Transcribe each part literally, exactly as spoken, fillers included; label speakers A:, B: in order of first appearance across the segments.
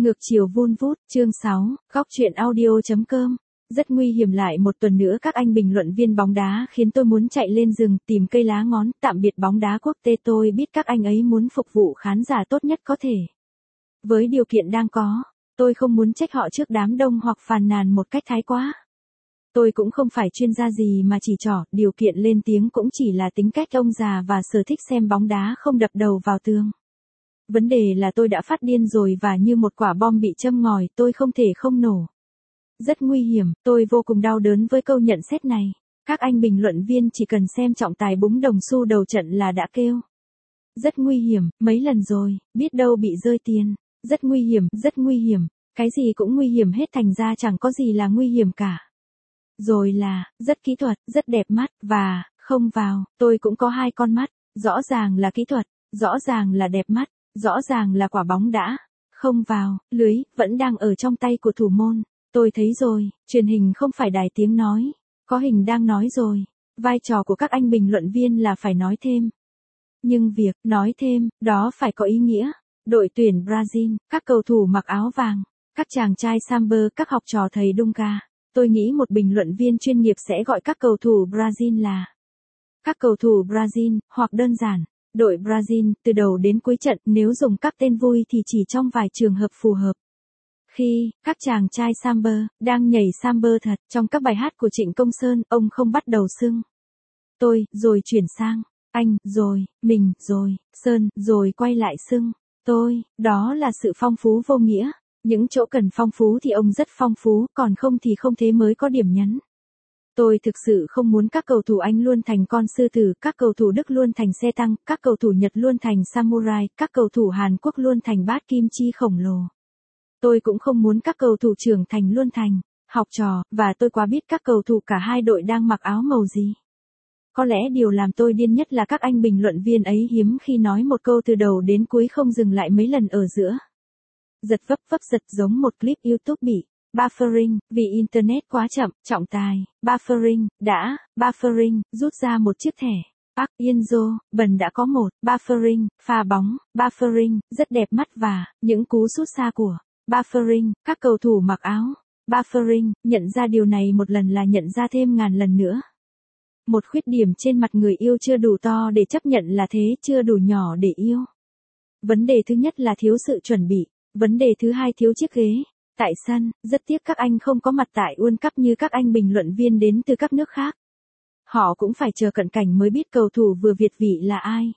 A: Ngược chiều vun vút, chương sáu, góc truyện audio.com. Rất nguy hiểm, lại một tuần nữa các anh bình luận viên bóng đá khiến tôi muốn chạy lên rừng tìm cây lá ngón. Tạm biệt bóng đá quốc tế, tôi biết các anh ấy muốn phục vụ khán giả tốt nhất có thể. Với điều kiện đang có, tôi không muốn trách họ trước đám đông hoặc phàn nàn một cách thái quá. Tôi cũng không phải chuyên gia gì mà chỉ trỏ, điều kiện lên tiếng cũng chỉ là tính cách ông già và sở thích xem bóng đá không đập đầu vào tường. Vấn đề là tôi đã phát điên rồi và như một quả bom bị châm ngòi, tôi không thể không nổ. Rất nguy hiểm, tôi vô cùng đau đớn với câu nhận xét này. Các anh bình luận viên chỉ cần xem trọng tài búng đồng xu đầu trận là đã kêu. Rất nguy hiểm, mấy lần rồi, biết đâu bị rơi tiền. Rất nguy hiểm, rất nguy hiểm, cái gì cũng nguy hiểm hết, thành ra chẳng có gì là nguy hiểm cả. Rồi là, rất kỹ thuật, rất đẹp mắt, và, không vào, tôi cũng có hai con mắt, rõ ràng là kỹ thuật, rõ ràng là đẹp mắt, rõ ràng là quả bóng đã, không vào, lưới, vẫn đang ở trong tay của thủ môn. Tôi thấy rồi, truyền hình không phải đài tiếng nói, có hình đang nói rồi, vai trò của các anh bình luận viên là phải nói thêm. Nhưng việc nói thêm, đó phải có ý nghĩa. Đội tuyển Brazil, các cầu thủ mặc áo vàng, các chàng trai Samba, các học trò thầy Dunga. Tôi nghĩ một bình luận viên chuyên nghiệp sẽ gọi các cầu thủ Brazil là các cầu thủ Brazil, hoặc đơn giản, đội Brazil, từ đầu đến cuối trận. Nếu dùng các tên vui thì chỉ trong vài trường hợp phù hợp. Khi các chàng trai Samba đang nhảy Samba thật, trong các bài hát của Trịnh Công Sơn, ông không bắt đầu xưng tôi, rồi chuyển sang anh, rồi mình, rồi Sơn, rồi quay lại xưng tôi. Đó là sự phong phú vô nghĩa. Những chỗ cần phong phú thì ông rất phong phú, còn không thì không, thế mới có điểm nhấn. Tôi thực sự không muốn các cầu thủ Anh luôn thành con sư tử, các cầu thủ Đức luôn thành xe tăng, các cầu thủ Nhật luôn thành samurai, các cầu thủ Hàn Quốc luôn thành bát kim chi khổng lồ. Tôi cũng không muốn các cầu thủ trưởng thành luôn thành học trò, và tôi quá biết các cầu thủ cả hai đội đang mặc áo màu gì. Có lẽ điều làm tôi điên nhất là các anh bình luận viên ấy hiếm khi nói một câu từ đầu đến cuối, không dừng lại mấy lần ở giữa. Giật vấp vấp giật giống một clip YouTube bị buffering, vì Internet quá chậm, trọng tài, buffering, đã, buffering, rút ra một chiếc thẻ. Park Yên-jo, bần đã có một, buffering, pha bóng, buffering, rất đẹp mắt và, những cú sút xa của, buffering, các cầu thủ mặc áo, buffering, nhận ra điều này một lần là nhận ra thêm ngàn lần nữa. Một khuyết điểm trên mặt người yêu chưa đủ to để chấp nhận là thế, chưa đủ nhỏ để yêu. Vấn đề thứ nhất là thiếu sự chuẩn bị. Vấn đề thứ hai thiếu chiếc ghế. Tại sân, rất tiếc các anh không có mặt tại World Cup như các anh bình luận viên đến từ các nước khác. Họ cũng phải chờ cận cảnh mới biết cầu thủ vừa Việt vị là ai.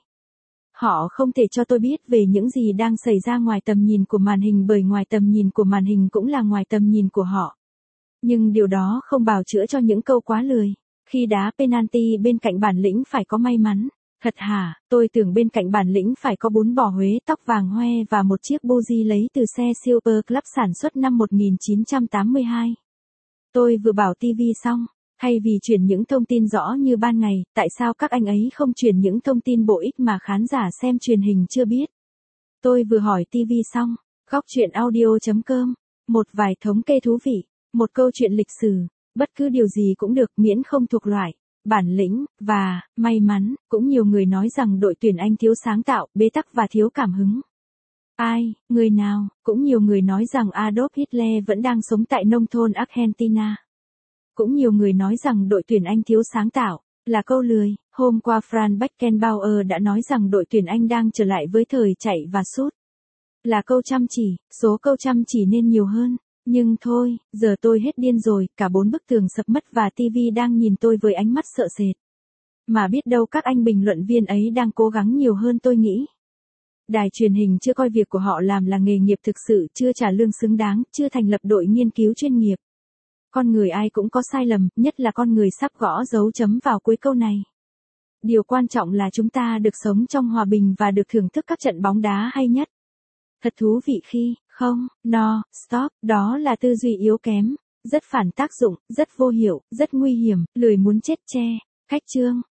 A: Họ không thể cho tôi biết về những gì đang xảy ra ngoài tầm nhìn của màn hình, bởi ngoài tầm nhìn của màn hình cũng là ngoài tầm nhìn của họ. Nhưng điều đó không bào chữa cho những câu quá lười. Khi đá penalty bên cạnh bản lĩnh phải có may mắn. Thật hả, tôi tưởng bên cạnh bản lĩnh phải có bún bò Huế tóc vàng hoe và một chiếc Buji lấy từ xe Silver Club sản xuất năm một nghìn chín trăm tám mươi hai. Tôi vừa bảo ti vi xong, thay vì chuyển những thông tin rõ như ban ngày, tại sao các anh ấy không chuyển những thông tin bổ ích mà khán giả xem truyền hình chưa biết? Tôi vừa hỏi ti vi xong, góc truyện audio.com, một vài thống kê thú vị, một câu chuyện lịch sử, bất cứ điều gì cũng được miễn không thuộc loại bản lĩnh, và, may mắn. Cũng nhiều người nói rằng đội tuyển Anh thiếu sáng tạo, bế tắc và thiếu cảm hứng. Ai, người nào? Cũng nhiều người nói rằng Adolf Hitler vẫn đang sống tại nông thôn Argentina. Cũng nhiều người nói rằng đội tuyển Anh thiếu sáng tạo, là câu lười. Hôm qua Franz Beckenbauer đã nói rằng đội tuyển Anh đang trở lại với thời chạy và sút. Là câu chăm chỉ, số câu chăm chỉ nên nhiều hơn. Nhưng thôi, giờ tôi hết điên rồi, cả bốn bức tường sập mất và ti vi đang nhìn tôi với ánh mắt sợ sệt. Mà biết đâu các anh bình luận viên ấy đang cố gắng nhiều hơn tôi nghĩ. Đài truyền hình chưa coi việc của họ làm là nghề nghiệp thực sự, chưa trả lương xứng đáng, chưa thành lập đội nghiên cứu chuyên nghiệp. Con người ai cũng có sai lầm, nhất là con người sắp gõ dấu chấm vào cuối câu này. Điều quan trọng là chúng ta được sống trong hòa bình và được thưởng thức các trận bóng đá hay nhất. Thật thú vị khi, không, no, stop, đó là tư duy yếu kém, rất phản tác dụng, rất vô hiệu, rất nguy hiểm, lười muốn chết che. Khách chương.